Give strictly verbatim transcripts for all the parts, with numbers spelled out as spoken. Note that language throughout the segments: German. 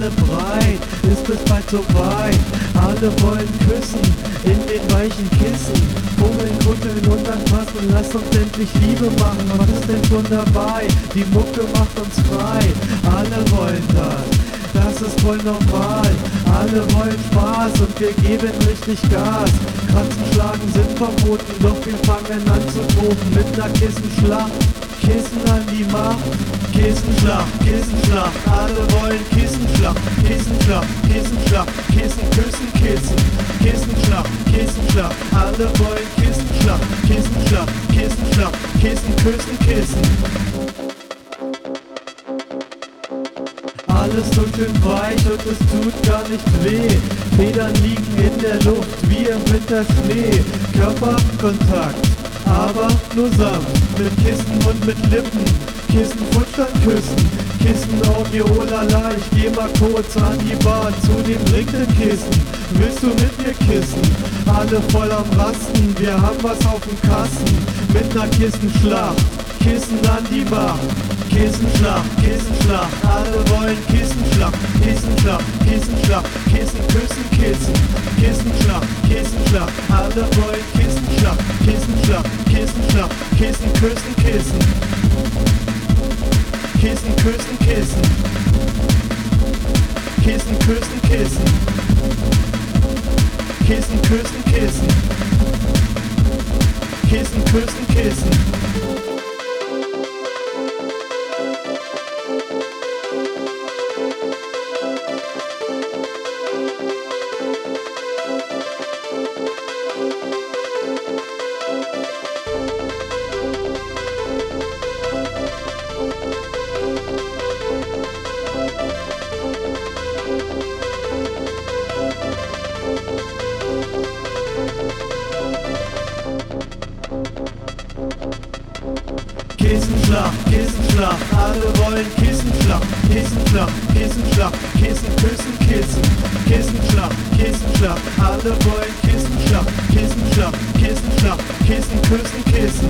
Banane breit, ist es bald so weit. Alle wollen küssen, in den weichen Kissen. Fummeln, kuscheln und anfassen, lass uns endlich Liebe machen. Was ist denn schon dabei? Die Mucke macht uns frei. Alle wollen das, das ist voll normal. Alle wollen Spaß und wir geben richtig Gas. Kratzen, schlagen sind verboten, doch wir fangen an zu toben mit ner Kissenschlacht. Kissen an die Macht, Kissenschlacht, Kissenschlacht, alle wollen Kissenschlacht, Kissenschlacht, Kissenschlacht, Kissen, Küssen, Kissen, Kissenschlacht, Kissenschlacht, alle wollen Kissenschlacht, Kissenschlacht, Kissenschlacht, Kissen, Küssen, Kissen. Alles so schön weich und es tut gar nicht weh. Federn liegen in der Luft wie im Winterschnee. Körperkontakt, aber nur sanft. Mit Kissen und mit Lippen. Kissen, Futschern, Küssen. Kissen, Audio, oh lala. Ich geh mal kurz an die Bar zu dem dringenden Kissen. Willst du mit mir kissen? Alle voll am Rasten. Wir haben was auf dem Kasten. Mit ner Kissenschlacht. Kissen an die Macht. Kissenschlacht, Kissenschlacht, alle wollen Kissenschlacht, Kissenschlacht, Kissenschlacht, Kissen, Küssen, Kissen, Kissenschlacht, Kissenschlacht, alle wollen Kissenschlacht, Kissenschlacht, Kissenschlacht, Kissen, Küssen, Kissen, Kissen, Küssen, Kissen, Kissen, Küssen, Kissen, Kissen, Küssen, Kissen, Kissen, Küssen, Kissen. Kissenschlacht, Kissenschlacht, alle wollen Kissenschlacht, Kissenschlacht, Kissenschlacht, Kissen, Küssen, Kissen, Kissenschlacht, Kissenschlacht, alle wollen Kissenschlacht, Kissenschlacht, Kissenschlacht, Kissen, Küssen, Kissen,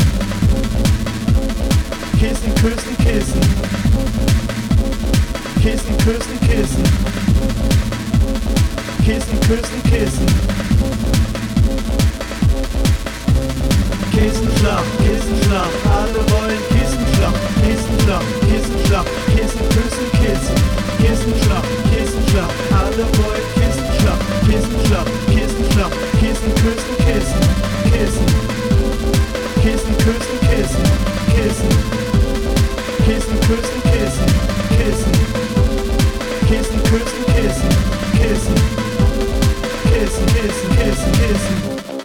Kissen, Küssen, Kissen, Kissen, Küssen, Kissen, Kissen, Küssen, Kissen. Kissenschlacht, Kissenschlacht, alle wollen Kissenschlacht, Kissenschlacht, Kissenschlacht, Kissen, Küssen, Kissen, Kissenschlacht, Kissenschlacht, alle wollen Kissenschlacht, Kissenschlacht, Kissenschlacht, Kissen, Küssen, Kissen, Kissen, Kissen, Küssen, Kissen, Kissen, Kissen, Küssen, Kissen, Kissen, Kissen, Küssen, Kissen, Kissen, Kissen, Kissen, Kissen, Kissen.